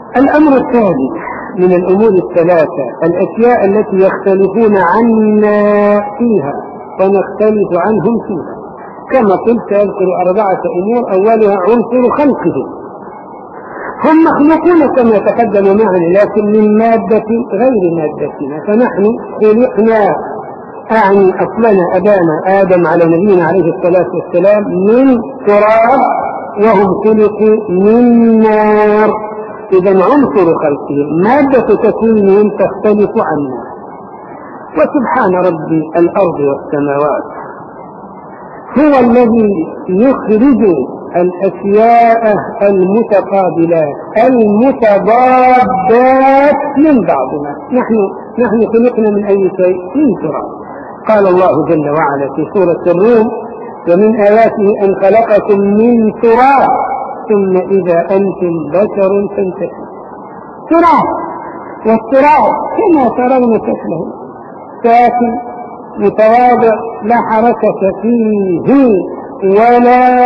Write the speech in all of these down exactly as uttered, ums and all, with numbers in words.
الأمر الثاني من الأمور الثلاثة الأشياء التي يختلفون عنا فيها ونختلف عنهم فيها. كما قلت أذكر أربعة أمور، أولها عنصر خلقه. هم مخلوقون كما تقدم معنا لكن من مادة غير مادتنا، فنحن خلقنا أعني أصلنا أبانا آدم على نبينا عليه الصلاة والسلام من تراب، وهم خلقوا من نار. إذن عنصر خلقهم مادة تكوينهم تختلف عنا. وسبحان ربي الأرض والسماوات هو الذي يخرج الأشياء المتقابلات المتضادات من بعضنا. نحن نحن خلقنا من أي شيء؟ من تراب. قال الله جل وعلا في سورة الروم: ومن آياته أن خلقكم من تراب ثم إذا أنتم بشر تنتشرون. تراب، والتراب كما ترون شكله ساكن متواضع لا حركة فيه ولا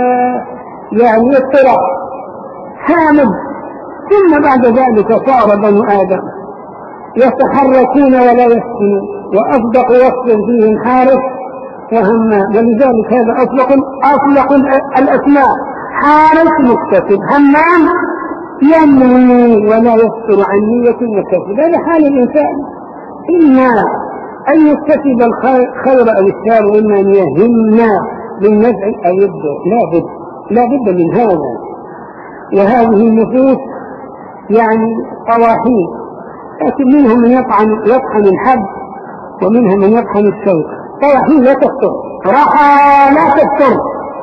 يعني التراب حامد. ثم بعد ذلك صار بنو آدم يتحركون ولا يسكنون، وأصدق وصف فيهم حارس وهمام، ولذلك هذا أطلق أطلق الأسماء: حارس مكتسب، همام ينوي ولا يفتر عن نية مكتسب. هذا حال الإنسان، إما أن يكتسب الخير أو الشر، وإما أن يهمنا بالنفع أو الضر. لا بد لا بد من هذا. وهذه النفوس يعني طواحين، لكن منهم من يطعن يطحن الحب ومنهم من يطحن الشوك. طواحين لا تفتر، رحى لا تفتر.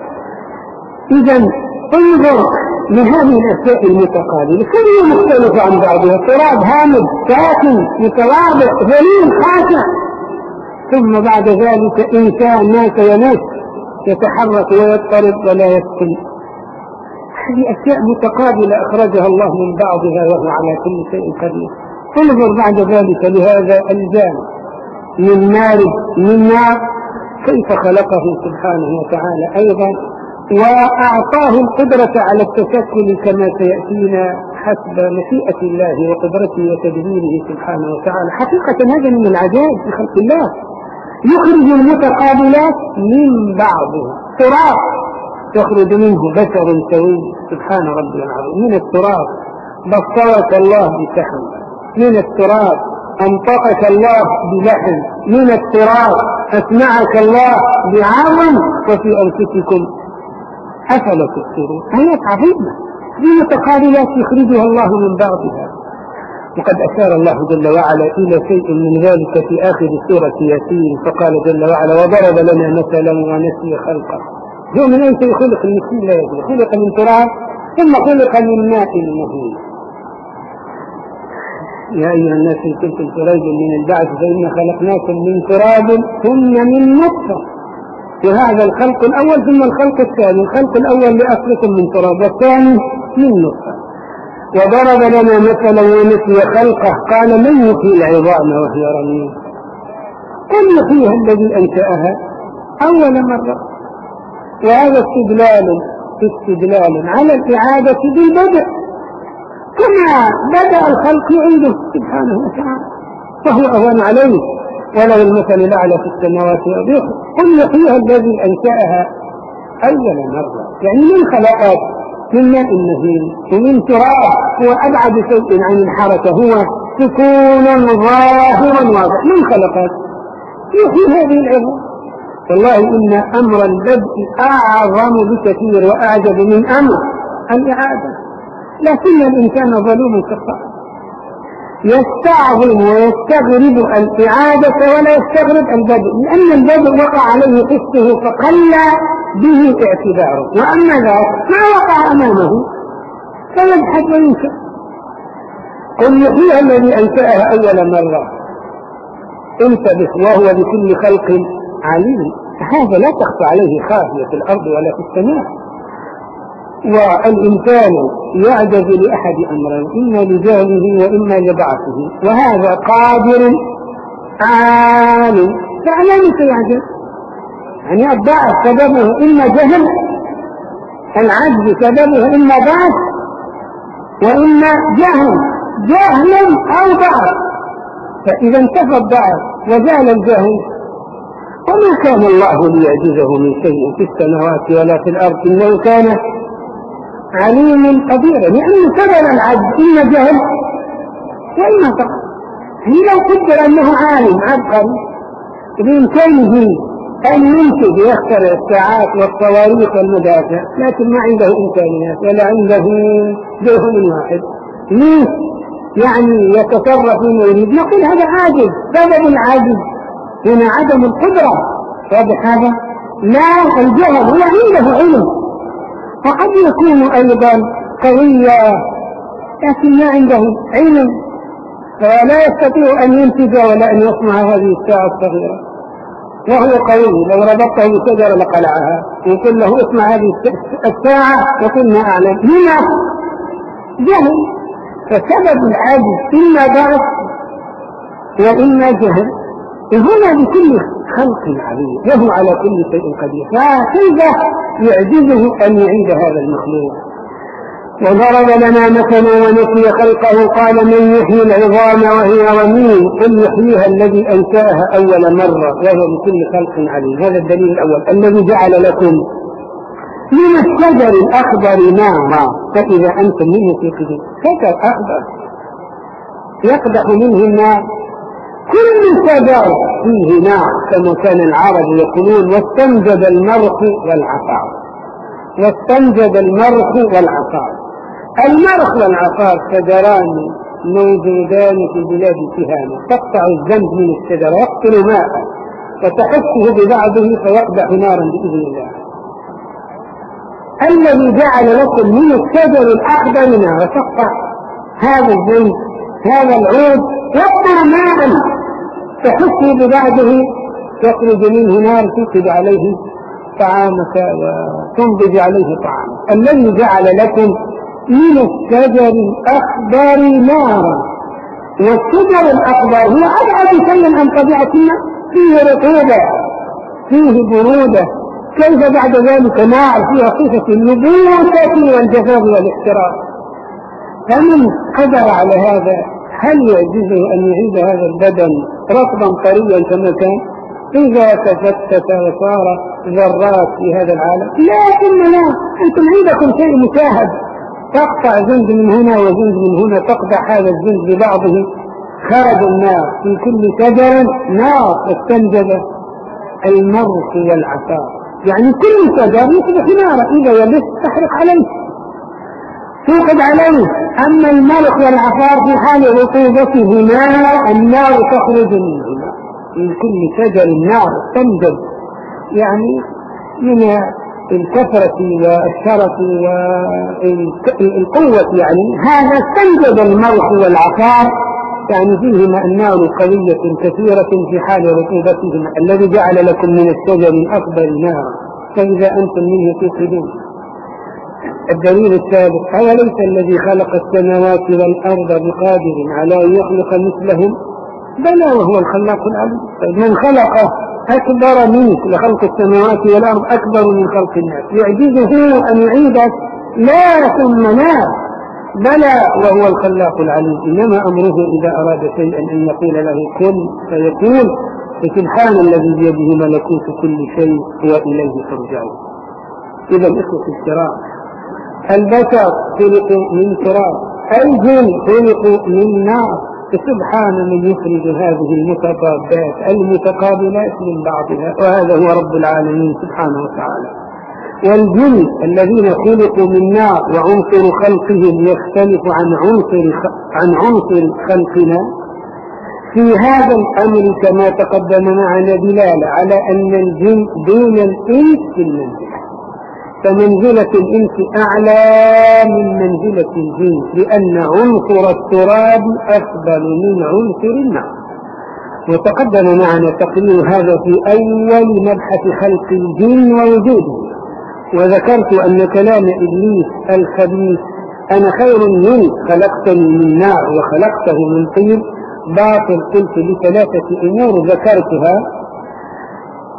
إذن انظر لهذه الأشياء المتقابلة كلها مختلفة عن بعضها. تراب هامد ساكن متواضع ذليل خاشع، ثم بعد ذلك إنسان مات يموت يتحرك ويضطرب ولا يسكن. هذه أشياء متقابلة أخرجها الله من بعضها وهو على كل شيء قدير. انظر بعد ذلك لهذا الجان من نار من نار كيف خلقه سبحانه وتعالى أيضا، وأعطاه القدرة على التشكل كما سيأتينا حسب مشيئة الله وقدرته وتدبيره سبحانه وتعالى. حقيقة هذا من العجائب في خلق الله، يخرج المتقابلات من بعضها. تراب يخرج منه بشر سوي، سبحان ربي العظيم. من التراب بصرك الله بسحر، من التراب أنطقك الله بلحم، من التراب أسمعك الله بعظم، وفي أنفسكم أفلا تبصرون. آيات عظيمة، في متقابلات يخرجها الله من بعضها. وقد أشار الله جل وعلا إلى شيء من ذلك في آخر سورة ياسين، فقال جل وعلا: وضرب لنا مثلا ونسي خلقه. هو من أين خلق المثل؟ لا يدري. خلق من تراب ثم خلق من ماء مهين. يا أيها الناس إن كنتم في ريب من البعث فإنا خلقناكم من تراب ثم من نطفة. وهذا الخلق الأول ثم الخلق الثاني. الخلق الأول لأصلكم من تراب، والثاني من نطفة. وضرب لنا مثلا ونسي خلقه، قال: من يحيي العظام وهي رميم؟ قل يحييها الذي أنشأها أول مرة. وهذا استدلال استدلال على الإعادة بالبدء، كما بدأ الخلق يعيده سبحانه وتعالى، وهو أهون عليه. وله المثل الأعلى في السماوات والأرض. قل يحييها الذي أنشأها أول مرة، يعني من خلقات من ماء مهين ومن تراب هو أبعد شيء عن الحركة، هو سكونا ظاهرا واضح. من خلقات يحيي هذه العظام. والله إن أمر البدء أعظم بكثير وأعجب من أمر الإعادة، لكن الإنسان ظلوم كالصقر، يستعظم ويستغرب الإعادة ولا يستغرب البدء، لأن البدء وقع عليه قسطه فقل به اعتباره، وأما ذاك ما وقع أمامه فيبحث وينكر. قل يحييها الذي أنشأها أول مرة. انتبه، وهو بكل خلق عليم. هذا لا تخفى عليه خافية في الأرض ولا في السماء. والإنسان يعجز لأحد أمرين: إما لجهله وإما لضعفه، وهذا قادر عالم. فعلى متى يعجز؟ يعني الضعف سببه إما جهل، العجز سببه إما ضعف، وإما جهل جهل أو ضعف. فإذا انتفى الضعف وزال الجهل، وما كان الله ليعجزه من شيء في السماوات ولا في الأرض، إنه كان عليم قديرا. لأنه سبب العجز إما جهل وإما ضعف. هي لو قدر أنه عالم عبقري بإمكانه أن ينتج ويخترع الساعات والصواريخ والمدافع، لكن ما عنده إمكانيات ولا عنده درهم واحد، ليه يعني يتصرف فيما يريد؟ نقول هذا عاجز. سبب العاجز هنا عدم القدرة. واضح هذا؟ لا، الجهل هو عنده علم، وقد يكون أيضا قويا لكن ما عنده علم، فلا يستطيع أن ينتج ولا أن يصنع هذه الساعة الصغيرة. وهو قوي، لو ربطته بشجرة لقلعها، يقول له اصنع هذه الساعة يقول ما أعلم. لما؟ جهل. فسبب العجز إما ضعف وإما جهل. هنا بكل خلق عليم وهو على كل شيء قدير، فكيف يعجزه أن يعيد هذا المخلوق؟ وضرب لنا مثلا ونسي خلقه قال من يحيي العظام وهي رميم قل يحييها الذي أنشأها أول مرة وهو بكل خلق عليم. هذا الدليل الأول، الذي جعل لكم من الشجر الأخضر نارا فإذا أنتم منه توقدون. شجر أخضر يقدح منه النار، كل شجر فيه نار كما كان العرب يقولون واستنجد المرخ والعقار. واستنجد المرخ والعقار. المرخ والعقار شجران موجودان في بلاد تهامة، تقطع الجنب من الشجر يقتل ماء فتحكه ببعضه فيقدح نارا بإذن الله. الذي جعل لكم من الشجر الأخضر نارا تقطع هذا الجنب هذا العود يقطع ماء تحكه ببعضه يخرج منه نار توقد عليه طعامك وتنضج عليه طعامك. الذي جعل لكم من الشجر الأخضر نارا، والشجر الأخضر هو أبعد شيء عن طبيعتنا، فيه رطوبة فيه برودة، كيف بعد ذلك نار فيها صفة النبوة والجفاف والاحتراق؟ فمن قدر على هذا هل يعجزه أن يعيد هذا البدن رطبا طريا كما كان إذا تفتت وصار ذرات في هذا العالم؟ لكن لا، أنتم عندكم شيء مشاهد، تقطع جند من هنا وجند من هنا، تقطع هذا الجند ببعضه خرج النار في كل شجر نار واستنجد المرخ والعصار، يعني كل شجر يصبح نارا إذا يبس تحرق عليه توقد عليه. أما المرخ والعصار في حال رطوبتهما النار تخرج منهما، من كل شجر النار تنجد، يعني من الكثرة والشرف والقوة، يعني هذا استنجد المرخ والعصار، يعني فيهما النار قوية كثيرة في حال رطوبتهما. الذي جعل لكم من الشجر الأخضر نارا فإذا أنتم منه توقدون. الدليل الثالث، أوليس الذي خلق السماوات والأرض بقادر على أن يخلق مثلهم؟ بلى وهو الخلاق العليم. من خلق أكبر منك لخلق السماوات والأرض أكبر من خلق الناس، يعجزه أن يعيد لا ثم لا، بلى وهو الخلاق العليم. إنما أمره إذا أراد شيئا أن يقول له كن فيكون، فسبحان الذي بيده ملكوت كل شيء وإليه ترجعون. إذا الإخوة الكرام، البشر خلقوا من تراب، الجن خلقوا من نار. سبحان من يخرج هذه المتضادات المتقابلات من بعضها، وهذا هو رب العالمين سبحانه وتعالى. والجن الذين خلقوا من نار وعنصر خلقهم يختلف عن عنصر عن عنصر خلقنا في هذا الأمر كما تقدم معنا دلالة على أن الجن دون الإنس في المنزلة، فمنزلة الإنس أعلى من منزلة الجن، لأن عنصر التراب أفضل من عنصر النار. وتقدم معنا تقرير هذا في أول مبحث خلق الجن ووجوده، وذكرت أن كلام إبليس الخبيث أنا خير منك خلقتني من نار وخلقته من طين باطل، قلت لثلاثة أمور ذكرتها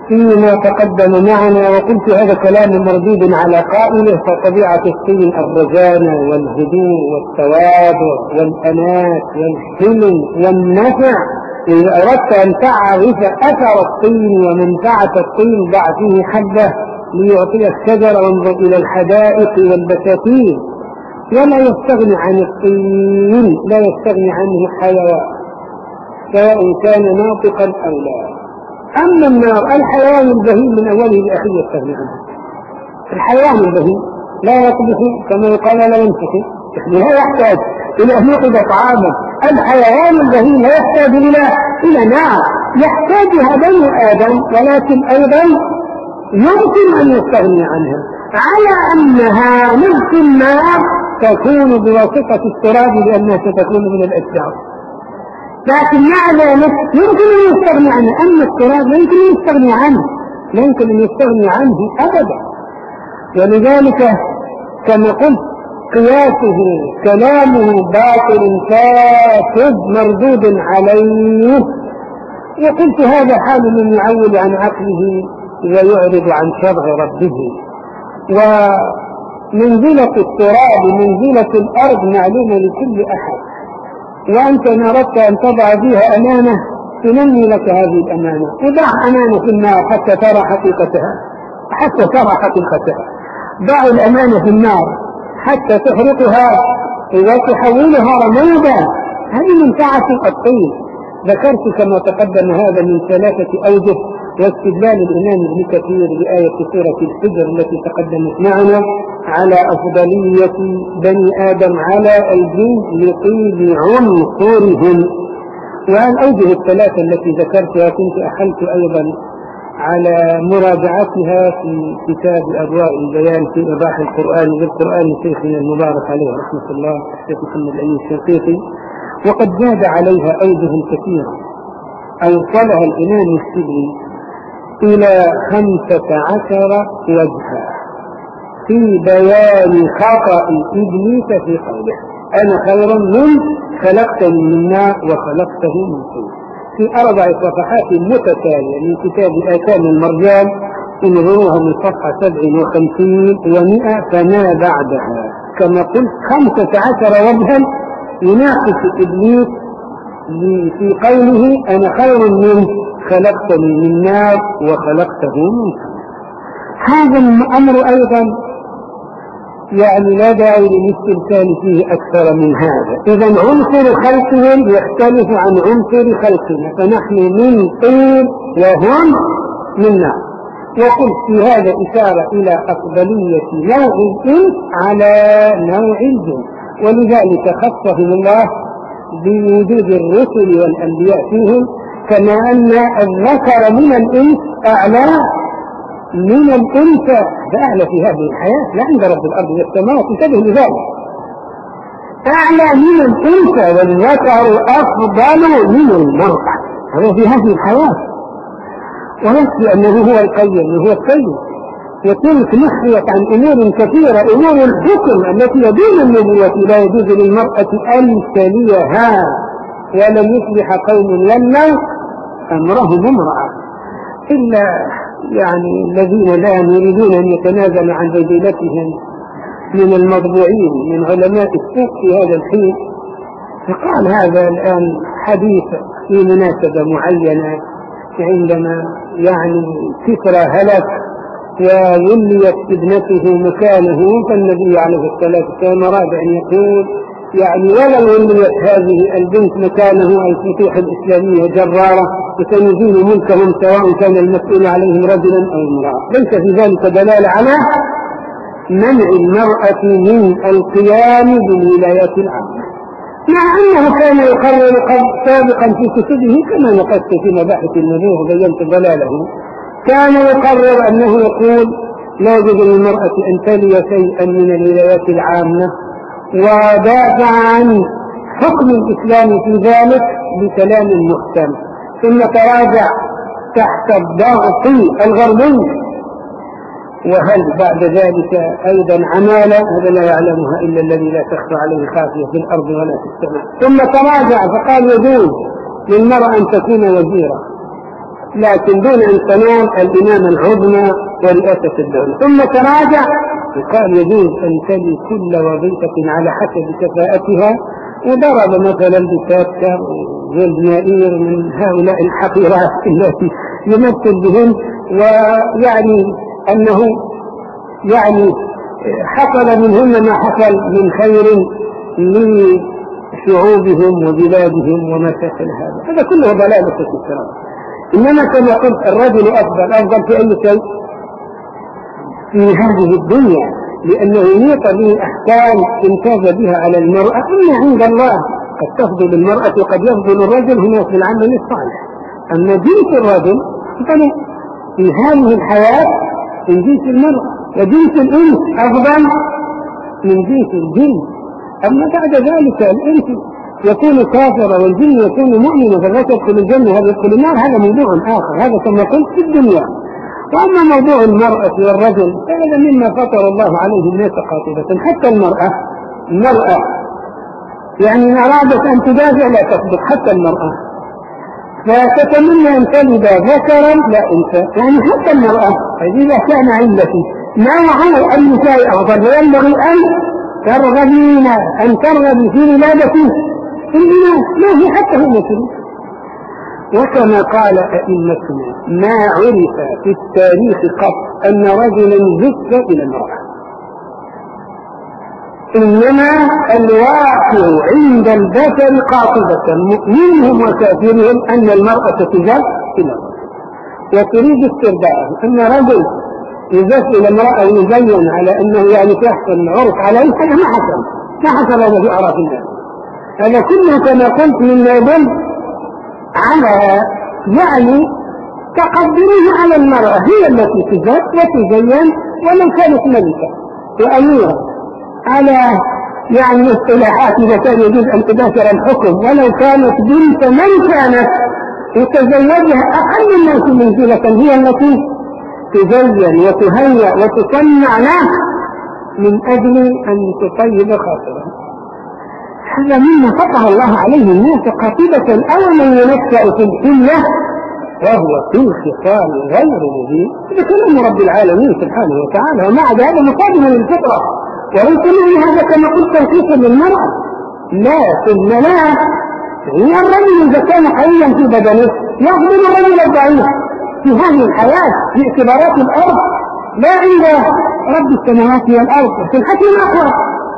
فيما تقدم معنا، وقلت هذا كلام مردود على قائله، فطبيعة الطين الرزانة والهدوء والتواضع والأنات والحلم والنفع. إذا أردت أن تعرف أثر الطين ومنفعة الطين ضع فيه حبة ليعطيك شجرة، وانظر إلى الحدائق والبساتين. ولا يستغني عن الطين، لا يستغني عنه حيوان سواء كان ناطقا أو لا. أما النار الحيوان البهيم من أوله لآخره يستغني عنه. الحيوان البهيم لا يطبخ كما يقال لا ينفخ، لا يحتاج إلى أن يأخذ طعاما. الحيوان البهيم لا يحتاج إلى إلى نار، يحتاجها بني آدم، ولكن أيضا يمكن أن يستغني عنها، على أنها نفس النار تكون بواسطة التراب لأنها ستكون من الأشجار، لكن مع ذلك يمكن أن يستغني عنه. أما التراب لا يمكن أن يستغني عنه، لا يمكن أن يستغني عنه أبدا. ولذلك كما قلت قياسه كلامه باطل فاسد مردود عليه. وقلت هذا حال من يعول عن عقله ويعرض عن شرع ربه. ومنزلة التراب منزلة الأرض معلومة لكل أحد، وأنت إن أردت أن تضع فيها أمانة تنمي لك هذه الأمانة. وضع أمانة في النار حتى ترى حقيقتها، حتى ترى حقيقتها. ضع الأمانة في النار حتى تحرقها وتحولها رمادا. هذه منفعة الطين. ذكرت كما تقدم هذا من ثلاثة أوجه، واستدلال الإمام ابن كثير بآية سورة الحجر التي تقدمت معنا على أفضلية بني آدم على الجن لطيب عنصرهم. والأوجه الثلاثة التي ذكرتها كنت أحلت أيضا على مراجعتها في كتاب أضواء البيان في إيضاح القرآن بالقرآن شيخنا المبارك عليه رحمة الله الشيخ محمد الأمين الشنقيطي، وقد زاد عليها أوجه كثيرة أوصلها الإمام السبعي إلى خمسة عشر وجها في بيان خطأ إبليس في قوله أنا خير من خلقتني من نار وخلقته من طين، في أربع صفحات متتالية من كتاب آكام المرجان، انظروها من صفحة سبع وخمسين ومئة فما بعدها. كما قلت خمسة عشر وجها يناقش إبليس في قوله أنا خير منه خلقتني من نار وخلقته من طين. هذا الأمر أيضا يعني لا داعي للاستمثال فيه أكثر من هذا. إذا عنصر خلقهم يختلف عن عنصر خلقنا، فنحن من طين وهم من نار. وقلت في هذا إشارة إلى أفضلية نوع الإنس على نوع الجن، ولذلك خصهم الله بوجود الرسل والأنبياء فيهم، كما أن الذكر من الإنس أعلى من الأنثى، فأعلى في هذه الحياة لا عند رب الأرض والسماوات انتبه لذلك، أعلى من الأنثى والذكر أفضل من المرأة، هذا في هذه الحياة. ويكفي أنه هو القيم وهو السيد، وتلك نحيت عن أمور كثيرة. أمور الحكم التي يدين النبوة لا يجوز للمرأة أن تليها، ولن يصبح قوم ولوا أمرهم امرأة إلا يعني الذين لا يريدون أن يتنازلوا عن رجولتهم من المطبوعين من علماء السوق في هذا الحين. فقال هذا الآن حديث في مناسبة معينة عندما يعني كسرى هلك ووليت ابنته مكانه، فالنبي عليه الصلاة والسلام أراد أن يقول يعني ولو وليت هذه البنت مكانه الفتوح الإسلامية جرارة وسنزيل ملكهم سواء كان المسؤول عليهم رجلا أو امرأة. ليس في ذلك دلالة على منع المرأة من القيام بالولايات العامة، مع أنه كان يقرر سابقا في كتبه كما نقصت في مباحث النبوة وبينت ضلاله، كان يقرر أنه يقول لا يجوز للمرأة أن تلي شيئا من الولايات العامة، ودافع عن حكم الإسلام في ذلك بكلام محكم، ثم تراجع تحت الضغط الغربي. وهل بعد ذلك أيضا عمالة هذا لا يعلمها إلا الذي لا تخفى عليه خافية في الأرض ولا في السماء. ثم تراجع فقال يجوز للمرأة أن تكون وزيرة، لكن دون أن تنال الإمامة العظمى ورئاسة الدولة. ثم تراجع وقال يجوز أن تلي كل وظيفة على حسب كفاءتها، وضرب مثلا بكاتر والجنائر من هؤلاء الحقيرات التي يمثل بهم، ويعني أنه يعني حصل منهن ما حصل من خير لشعوبهم وبلادهم وما شاكل هذا. هذا كله ضلالة في الكلام. إنما كما قلت الرجل أفضل أفضل في أي شيء في هذه الدنيا، لأنه ينيط به أحكام امتاز بها على المرأة. إن عند الله قد تفضل المرأة وقد يفضل الرجل هنا في العمل الصالح. أما جنس الرجل في هذه الحياة من جنس المرأة، وجنس الإنس أفضل من جنس الجن. أما بعد ذلك الإنس يكون كافرا والجن يكون مؤمنا فلا تدخل الجنة هذا يدخل النار، هذا موضوع آخر، هذا كما قلت في الدنيا. وأما موضوع المرأة والرجل فهذا مما فطر الله عليه الناس قاطبة. حتى المرأة المرأة يعني إن أرادت أن تدافع لا تصدق حتى المرأة، فتتمنى أن تلد ذكرا لا أنثى. يعني حتى المرأة إذا كان علتي ما وعلى النساء أفضل، فينبغي أن ترغبين أن ترغبي في ولادة الإناث، ما هي حتى هو مثل. وكما قال أئمتنا ما عرف في التاريخ قط أن رجلا زك إلى المرأة، إنما الواقع عند البشر قاطبة مؤمنهم وكافرهم أن المرأة تزك إلى المرأة وتريد استرضاءه. أن رجل يزك إلى المرأة ويزين على أنه يعني تحصل العرف عليه، هذا ما حصل ما حصل هذا في أعراف الناس. هذا كله كما قلت مما يدل على يعني تقدمه على المرأة هي التي تزك وتزين ولو كانت ملكة وأميرة على يعني اصطلاحات إذا كان يجوز أن تباشر الحكم، ولو كانت بنت من كانت يتزوجها أقل الناس منزلة هي التي تزين وتهيأ وتصنع له من أجل أن تطيب خاطره. هذا مما فطر الله عليه الناس قاطبة. أو من ينشأ في الحلة وهو في الخصام غير مبين. هذا كلام رب العالمين سبحانه وتعالى، ومع هذا مقابل للفطرة. وليس من هذا كما قلت تنقيصا للمرأة، لا ثم لا. هي الرجل إذا كان قويا في بدنه يخدم الرجل الضعيف في هذه الحياة باعتبارات الأرض، لا عند رب السماوات والأرض في الحكم الأقوى.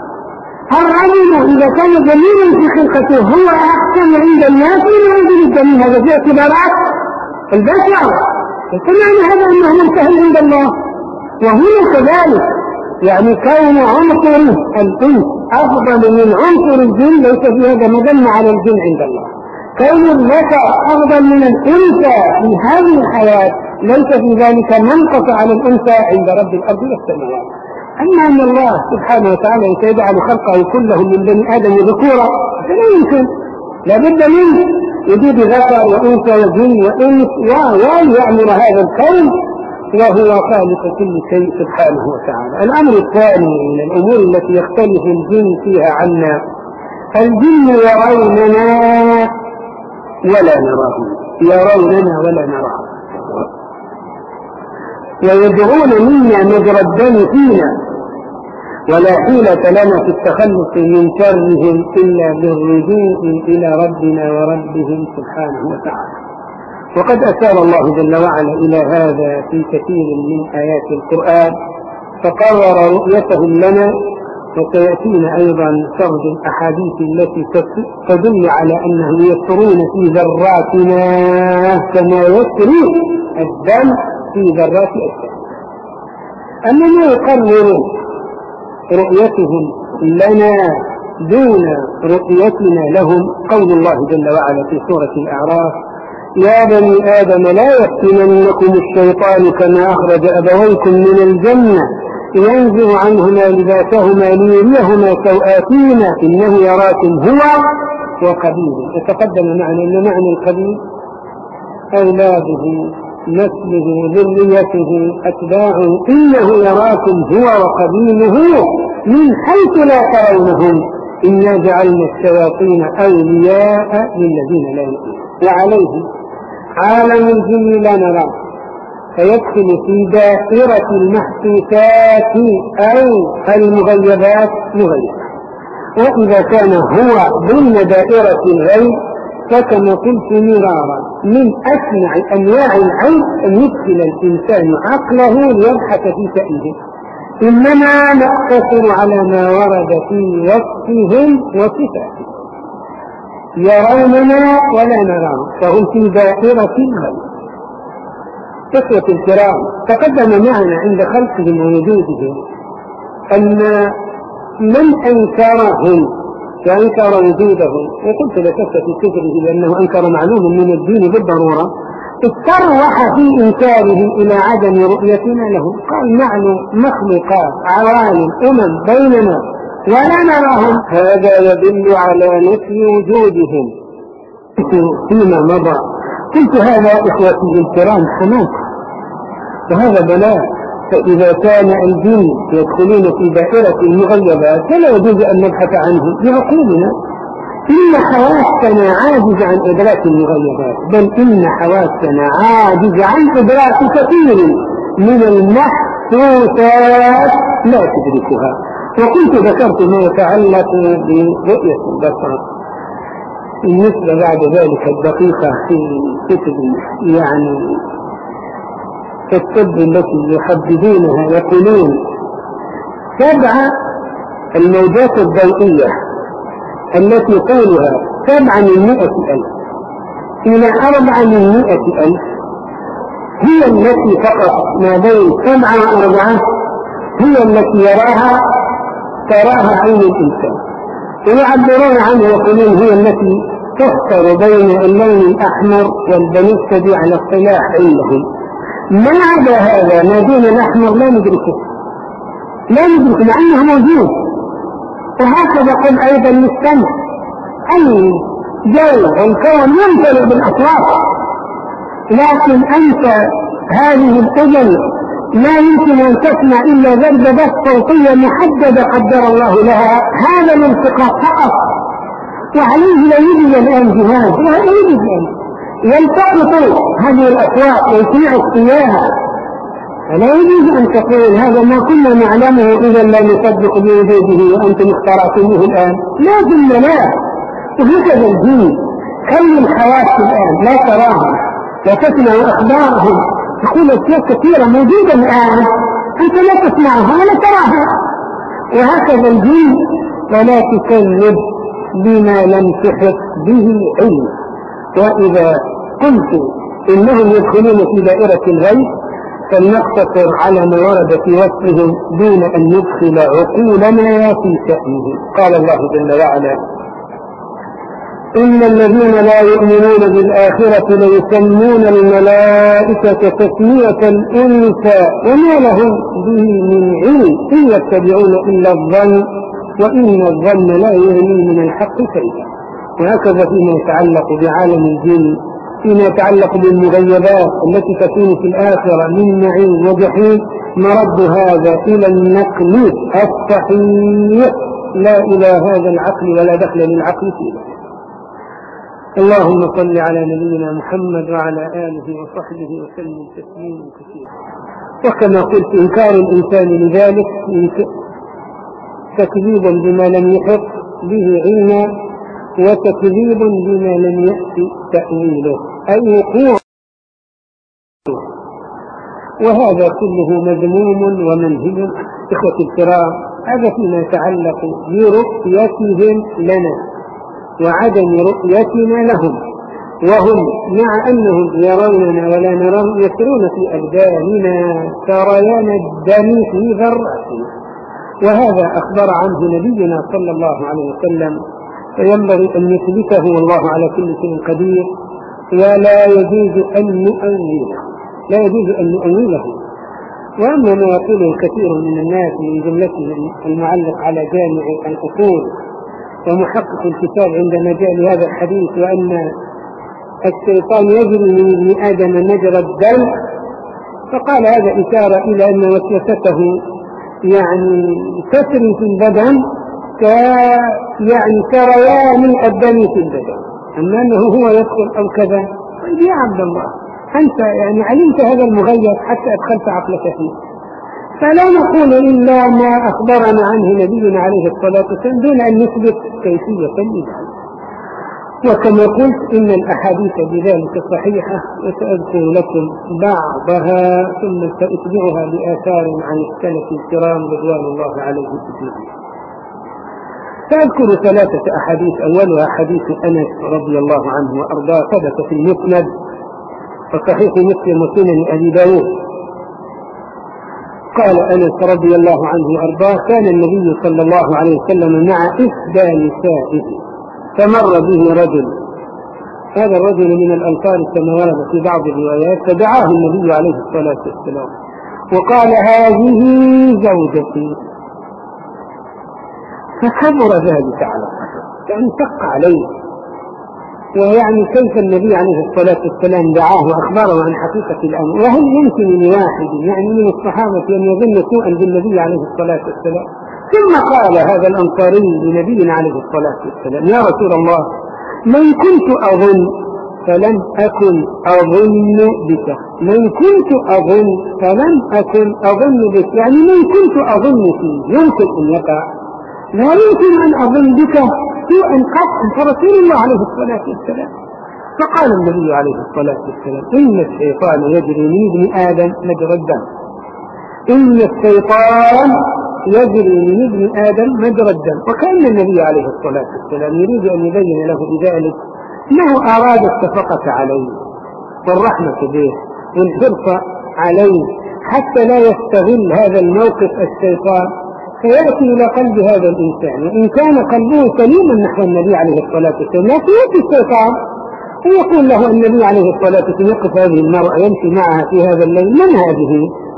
الرجل إذا كان جميلا في خلقته هو أحسن عند الناس من الرجل الجميل، هذا في اعتبارات البشر. فمعنى هذا أنه منتهي عند الله. وهو كذلك يعني كون عنصر الإنس أفضل من عنصر الجن ليس في هذا مذمة على الجن عند الله. كون الذكر أفضل من الأنثى في هذه الحياة ليس في ذلك منقص على الأنثى عند رب الأرض والسماوات. أما أن الله سبحانه وتعالى يجعل خلقه كلهم من بني آدم ذكورا فلا يمكن، لابد من وجود ذكر وأنثى وجن وإنس ويعمر هذا الكون، وهو خالق كل شيء سبحانه وتعالى. الأمر الثاني من الأمور التي يختلف الجن فيها عنا، الجن يروننا ولا نراهم، يروننا ولا نراهم، ويدعون منا مجرى الدم فينا، ولا حيلة لنا في التخلص من شرهم إلا بالرجوع إلى ربنا وربهم سبحانه وتعالى. وقد أشار الله جل وعلا إلى هذا في كثير من آيات القرآن فقرر رؤيتهم لنا. وسيأتينا أيضا سرد الأحاديث التي تدل على أنهم يسرون في ذراتنا كما يسري الدم في ذرات الأجسام. أننا يقرر رؤيتهم لنا دون رؤيتنا لهم قول الله جل وعلا في سورة الأعراف: يا بني آدم لا يفتننكم الشيطان كما أخرج أبويكم من الجنة ينزع عنهما لباسهما ليريهما سوآتهما إنه يراكم هو وقبيله. يتقدم معنا أن معنى القبيل أولاده نسله ذريته أتباعه، إنه يراكم هو وقبيله من حيث لا ترونهم إنا جعلنا الشياطين أولياء للذين لا يؤمنون. وعليه عالم الجن لا نراه، فيدخل في دائرة المحسوسات أو المغيبات مغيبة. وإذا كان هو ضمن دائرة الغيب فكما قلت مرارا من أسمع أنواع العيب أن يدخل الإنسان عقله ليبحث في شأنه، إنما نقتصر على ما ورد في وصفهم وصفاتهم. يروننا ولا نراهم فهم في دائرة الغيب. إخوة الكرام، تقدم معنا عند خلقهم ووجودهم أن من أنكرهم وأنكر وجودهم، وقلت لك في كفره لأنه أنكر معلوم من الدين بالضرورة، استروح في إنكارهم إلى عدم رؤيتنا لهم. قال نحن مخلوقات عوالم أمم بيننا ولا نراهم، هذا يدل على نفي وجودهم فيما مضى. قلت هذا إخوتي الكرام حماس، وهذا بلاء. فإذا كان الجن يدخلون في دائرة المغيبات فلا يجوز أن نبحث عنهم بعقولنا، إن حواسنا عاجز عن إدراك المغيبات، بل إن حواسنا عاجز عن إدراك كثير من المحسوسات لا تدركها. وكنت ذكرت ما يتعلق برؤية البصر. بالنسبة بعد ذلك الدقيقة في كتب يعني الطب التي يحددونها يقولون سبع الموجات الضوئية التي طولها سبعة من مئة ألف إلى أربعة من مئة ألف هي التي فقط ما بين سبعة وأربعة هي التي يراها تراها عين الإنسان، ويعبرون عنها يقولون هي التي تختر بين اللون الأحمر والبنفسجي على اصطلاح عندهم. ما عدا هذا ما دون الأحمر لا ندركه لا ندركه مع أنه موجود. وهكذا قل أيضا للسمع، أي جو الكون يمتلئ بالأصوات، لكن أنت هذه الأذن لا يمكن أن تسمع إلا ذبذبات صوتية محددة قدر الله لها، هذا الالتقاط فقط. وعليه لا يوجد الآن جهاز، لا يوجد الآن يلتقط هذه الأصوات ويسمعوا إياها. فلا يجوز أن تقول هذا ما كنا نعلمه إذا لا نصدق بوجوده وأنتم اخترعتموه الآن، لازم لا. وهكذا الدين، كل الحواس الآن لا تراهم وتسمع أخبارهم، تقول أشياء كثيرة موجودة الآن أنت لا تسمعها ولا تراها. وهكذا الدين، ولا تكذب بما لم تحط به علم. وإذا قلت إنهم يدخلون في دائرة الغيب فلنقتصر على ما ورد في وصفهم دون أن ندخل عقولنا في شأنه. قال الله جل وعلا: إن الذين لا يؤمنون بالآخرة ليسمون الملائكة تسمية الأنثى وما لهم به من علم إن يتبعون إلا الظن وإن الظن لا يغني من الحق شيئا. وهكذا فيما يتعلق بعالم الجن، فيما يتعلق بالمغيبات التي تكون في الآخرة من نعيم وجحيم، مرد هذا إلى النقل الصحيح لا إلى هذا العقل ولا دخل للعقل فيه. اللهم صل على نبينا محمد وعلى آله وصحبه وسلم تسليما كثيرا. وكما قلت إنكار الإنسان لذلك تكذيب بما لم يحط به علما وتكذيب بما لم يأتي تأويله أي وقوع، وهذا كله مذموم ومنهي. إخوة الكرام، هذا فيما يتعلق برؤيتهم لنا وعدم رؤيتنا لهم، وهم مع أنهم يروننا ولا نراهم يسرون في أبداننا سريان الدم في ذراتنا. وهذا أخبر عنه نبينا صلى الله عليه وسلم، فينبغي أن يثبته والله على كل شيء قدير، ولا يجوز أن نؤوله لا يجوز أن نؤوله. وأما ما يقوله كثير من الناس من جملتهم المعلق على جامع الأصول ومحقق الكتاب عندما جاء لهذا الحديث وأن الشيطان يجري من ابن آدم مجرى الدم، فقال هذا إشارة إلى أن وسوسته يعني تسري في البدن ك يعني سريان الدم في البدن، أما أنه هو يدخل أو كذا طيب يا عبد الله أنت يعني علمت هذا المغيب حتى أدخلت عقلك فيه، فلا نقول إلا ما أخبرنا عنه نبينا عليه الصلاة والسلام دون أن نثبت كيفية لذلك. وكما قلت إن الأحاديث بذلك صحيحة، وسأذكر لكم بعضها ثم سأتبعها بآثار عن السلف الكرام رضوان الله عليهم أجمعين. سأذكر ثلاثة أحاديث. أولها حديث أنس رضي الله عنه وأرضاه، ثبت في المسند وصحيح مسلم وسنن أبي داود. قال أنس رضي الله عنه وأرضاه: كان النبي صلى الله عليه وسلم مع إحدى نسائه فمر به رجل، هذا الرجل من الأنصار كما ورد في بعض الروايات، فدعاه النبي عليه الصلاة والسلام وقال: هذه زوجتي. فكبر ذلك على الرجل، يعني شق عليه، ويعني كيف النبي عليه الصلاة والسلام دعاه وأخبره عن حقيقة الأمر، وهل يمكن لواحد يعني من الصحابة أن يظن سوءا بالنبي عليه الصلاة والسلام؟ ثم قال هذا الأنصاري لنبينا عليه الصلاة والسلام: يا رسول الله، من كنت أظن فلم أكن أظن بك، من كنت أظن فلم أكن أظن بك، يعني من كنت أظن فيه يمكن أن يقع، لا يمكن أن أظن بك سوءا قطعا فرسول الله عليه الصلاة والسلام. فقال النبي عليه الصلاة والسلام: إن الشيطان يجري من ابن آدم مجرى الدم، إن الشيطان يجري من ابن آدم مجرى الدم. وكأن النبي عليه الصلاة والسلام يريد أن يبين له بذلك أنه أراد الشفقة عليه والرحمة به والحرص عليه، حتى لا يستغل هذا الموقف الشيطان فيأتي إلى قلب هذا الإنسان، وإن كان قلبه سليما نحو النبي عليه الصلاة والسلام، لكن يأتي الشيطان ويقول له النبي عليه الصلاة والسلام: يقف هذه المرأة يمشي معها في هذا الليل، من هذه؟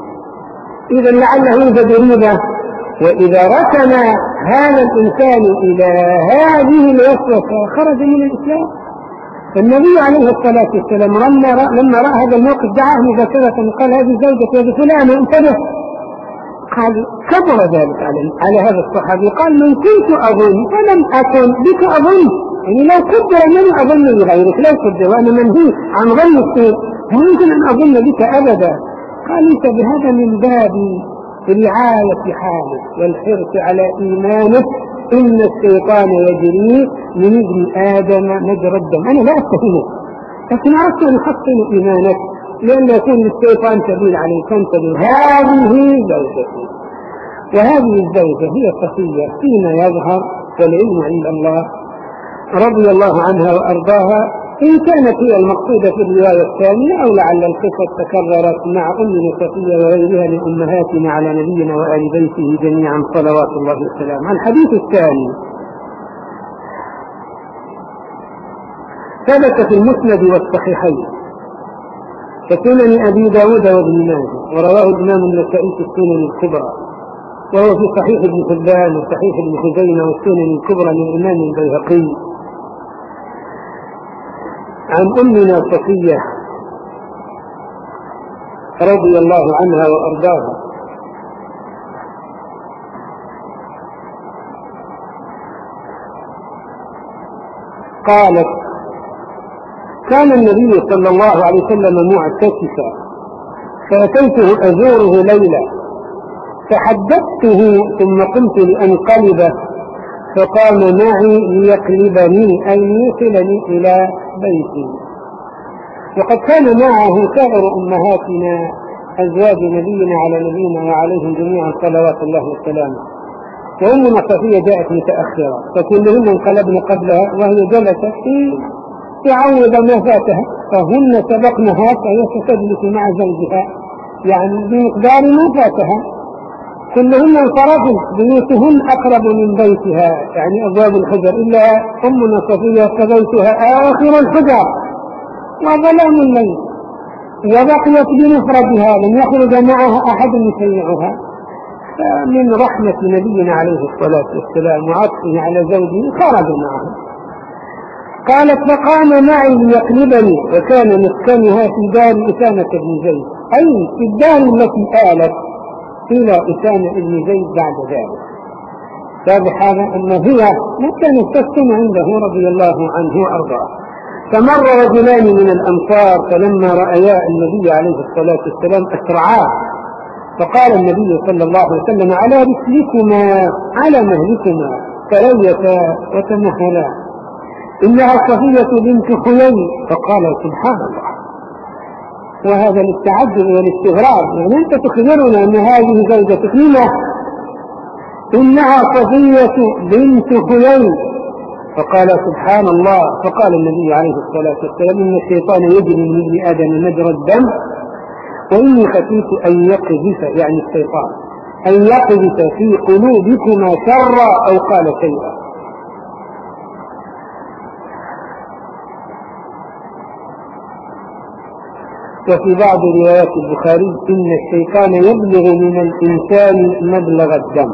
إذا لعله يوجد ريبة. وإذا ركن هذا الإنسان إلى هذه الوسوسة خرج من الإسلام. فالنبي عليه الصلاة والسلام لما رأى هذا الموقف دعاه مباشرة وقال: هذه زوجة هذه فلانة، انتبه. قال كبر ذلك على هذا الصحابي، قال: من كنت أظن فلم أكن بك أظن، يعني لو قدر أنني أظن بغيرك، لو قدر وأنا منهي عن ظن السوء هل يمكن أن أظن بك أبدا؟ قال: ليس بهذا من باب رعاية حالك والحرص على إيمانك، إن الشيطان يجري من ابن آدم مجرى الدم. أنا لا أتهمه، لكن أردت أن أحصن إيمانك لأن يكون الشيطان سبيل عليك. فانتبه، هذه زوجتي، وهذه الزوجة هي صفية فيما يظهر والعلم عند الله رضي الله عنها وأرضاها، إن كانت هي المقصودة في الرواية الثانية أو لعل القصة تكررت مع أمنا صفية وغيرها من أمهاتنا على نبينا وآل بيته جميعا صلوات الله وسلامه. الحديث الثاني ثبت في المسند والصحيحين كسنن أبي داود وابن ماجه، ورواه الإمام النسائي في السنن الكبرى، وهو في صحيح ابن حبان وصحيح ابن خزيمة والسنن الكبرى من الإمام البيهقي عن أمنا صفية رضي الله عنها وأرضاها قالت: كان النبي صلى الله عليه وسلم معتكفا، فأتيته أزوره ليلة، فحدثته ثم قمت لأنقلبه، فقام معي ليقلبني أي يوصلني إلى بيتي. وقد كان معه سائر أمهاتنا أزواج نبينا على نبينا وعليهم جميعا صلوات الله وسلامه، وأمنا صفية جاءت متأخرة، فكلهن انقلبن قبلها وهي جلست في تعوض ما فاتها، فهن سبقنها فهي ستجلس مع زوجها يعني بمقدار ما فاتها. كلهن انصرفن، بيوتهن أقرب من بيتها يعني أبواب الحجر، إلا أمنا صفية فبيتها آخر الحجر وظلام الليل، وبقيت بمفردها لم يخرج معها أحد يشيعها. فمن رحمة نبينا عليه الصلاة والسلام وعطفه على زوجه خرج معه. قالت: فقام معي ليقلبني، وكان مسكنها في دار أسامة بن زيد، أي في الدار التي آلت إلى أسامة بن زيد بعد ذلك. واضح هذا أن هي ما كانت تسكن عنده رضي الله عنه وأرضاه. فمر رجلان من الأنصار فلما رأيا النبي عليه الصلاة والسلام أسرعا، فقال النبي صلى الله عليه وسلم: على رسلكما، على مهلكما، فريتا وتمهلا، إنها صفية بنت حيي. فقال: سبحان الله. وهذا للتعجب والاستغراب، يعني أنت تخبرنا أن هذه زوجتك، لما؟ إنها صفية بنت حيي. فقال: سبحان الله. فقال النبي عليه الصلاة والسلام: إن الشيطان يجري من ابن آدم مجرى الدم، وإني خشيت أن يقذف، يعني الشيطان، أن يقذف في قلوبكما شرا، أو قال شيئا. وفي بعض روايات البخاري: إن الشيطان يبلغ من الإنسان مبلغ الدم،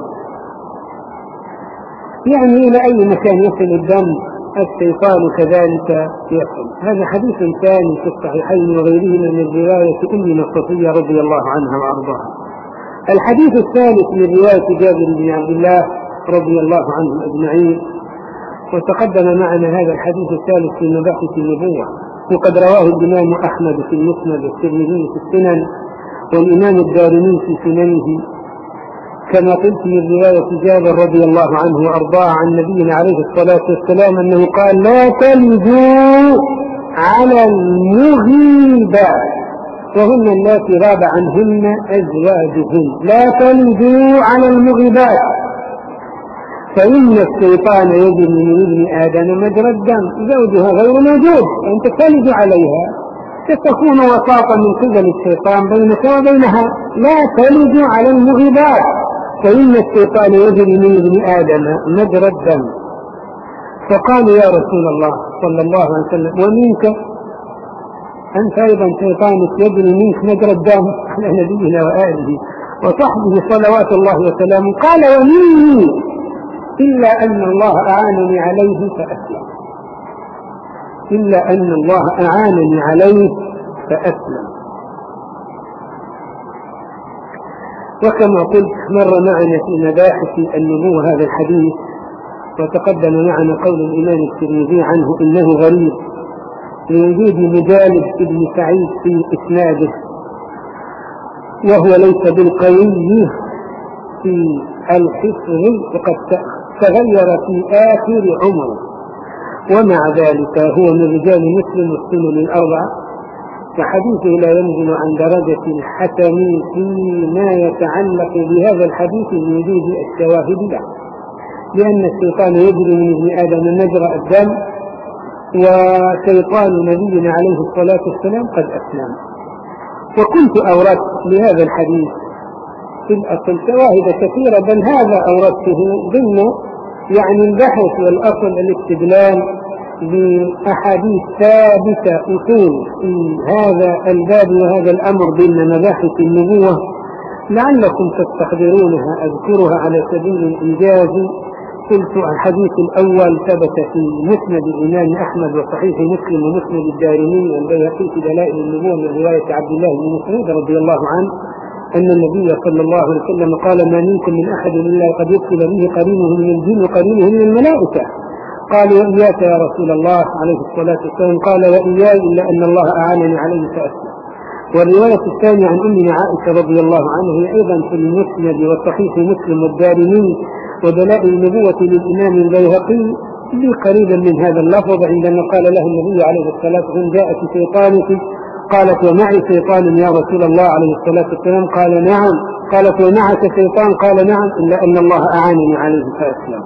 يعني إلى أي مكان يصل الدم الشيطان كذلك يصل. هذا حديث ثاني في الصحيحين وغيرهما من رواية أمنا صفية رضي الله عنها وأرضاها. الحديث الثالث من رواية جابر بن عبد الله رضي الله عنهم أجمعين، وتقدم معنا هذا الحديث الثالث في مباحث النبوة، وقد رواه الإمام أحمد في المسند، والترمذي في السنن، والإمام الدارمي في سننه، كما قلت من رواية جابر رضي الله عنه وأرضاه عن نبينا عليه الصلاة والسلام أنه قال: لا تلجوا على المغيبات، وهن اللاتي غاب عنهن أزواجهن. لا تلجوا على المغيبات، فإن الشيطان يجري من ابن آدم مجرى الدم، زوجها غير موجود، أنت تلج عليها، ستكون وساطا من قبل الشيطان بينك وبينها. لا تلج على المغيبات، فإن الشيطان يجري من ابن آدم مجرى الدم. فقالوا: يا رسول الله صلى الله عليه وسلم: ومنك أنت أيضا شيطانك يجري منك مجرى الدم، على نبينا وآله وصحبه صلوات الله وسلامه. قال: ومني، إلا أن الله أعانني عليه فأسلم، إلا أن الله أعانني عليه فأسلم. وكما قلت مر معنا في مباحث النبوة هذا الحديث، وتقدم معنا قول الإمام الترمذي عنه إنه غريب لوجود مجالد بن سعيد في إسناده، وهو ليس بالقوي في الحفظ، وقد تغير في آخر عمره، ومع ذلك هو من رجال مسلم والسنن الأربعة، فحديثه لا ينزل عن درجة الحسن فيما يتعلق بهذا الحديث لوجود الشواهد له، لأن الشيطان يجري من ابن آدم مجرى الدم، وشيطان نبينا عليه الصلاة والسلام قد أسلم. وكنت أوردت لهذا الحديث في الأصل شواهد كثيرة، بل هذا أوردته ضمن يعني البحث والأصل الاستدلال بأحاديث ثابتة أصول في هذا الباب وهذا الأمر ضمن مباحث النبوة، لعلكم تستحضرونها. أذكرها على سبيل الإيجاز. قلت الحديث الأول ثبت في مسند الإمام أحمد وصحيح مسلم ومسند الدارمي والبيهقي في دلائل النبوة من رواية عبد الله بن مسعود رضي الله عنه أن النبي صلى الله عليه وسلم قال: ما منكم من أحد إلا قد يدخل به قرينه من الجن وقرينه من الملائكة. قالوا: وإياك يا رسول الله عليه الصلاة والسلام؟ قال: وإياي، إلا أن الله أعانني عليه فأسلم. والرواية الثانية عن أمنا عائشة رضي الله عنها هي أيضا في المسند وصحيح مسلم والدارمي ودلائل النبوة للإمام البيهقي قريبا من هذا اللفظ، عندما قال له النبي عليه الصلاة والسلام: جاءت شيطانك؟ قالت: ومعي شيطان يا رسول الله عليه الصلاة والسلام؟ قال: نعم. قالت: ومعك شيطان؟ قال: نعم، إلا أن الله أعانني عليه فأسلم.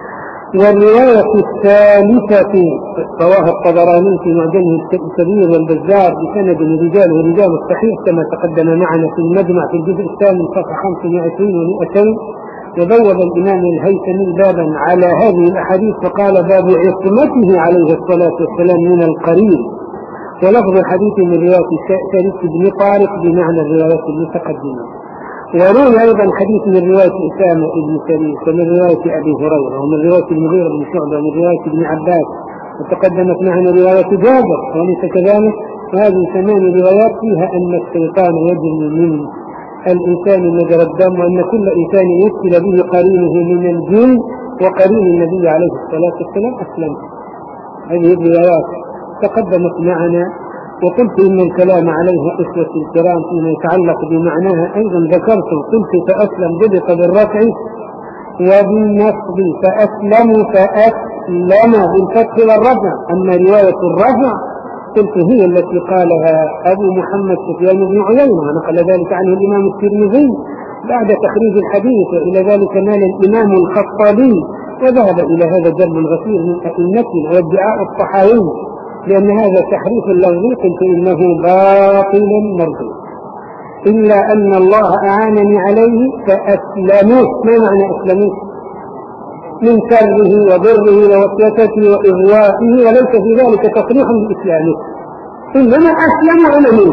والرواية الثالثة رواها الطبراني في معجمه الكبير والبزار بسند رجاله رجال الصحيح، كما تقدم معنا في المجمع في الجزء الثاني صفحة خمسمائة وعشرين ومئتين. وبوب الإمام الهيثمي بابا على هذه الأحاديث فقال: باب عصمته عليه الصلاة والسلام من القرين. ولفظ الحديث من رواية شريك بن طارق بمعنى الروايات المتقدمة. وروي أيضا حديث من رواية أسامة بن شريك ومن رواية أبي هريرة ومن رواية المغيرة بن شعبة ومن رواية ابن عباس، وتقدمت معنا رواية جابر وليس كذلك. وهذه ثمان روايات فيها أن الشيطان يجري من الإنسان مجرى الدم، وأن كل إنسان يدخل به قرينه من الجن، وقرين النبي عليه الصلاة والسلام أسلم. هذه الروايات تقدمت معنا، وقلت إن الكلام عليها إخوة الكرام فيما يتعلق بمعناها أيضا ذكرت، قلت فأسلم ضبط بالرفع وبالنصب، فأسلموا فأسلم بالفتح والرفع. أما رواية الرفع قلت هي التي قالها أبو محمد سفيان بن عيينة، ونقل ذلك عنه الإمام الترمذي بعد تخريج الحديث، وإلى ذلك مال الإمام الخطابي، وذهب إلى هذا جل غفير من أئمتنا وادعاء الطحاوي لأن هذا تحريف لفظي، قلت إنه باطل مردود، إلا أن الله أعانني عليه فأسلموه. ما معنى أسلموه؟ من كره وضره ووسوسته وإغوائه، وليس في ذلك تصريح بإسلامه، إنما أسلم أنا منه.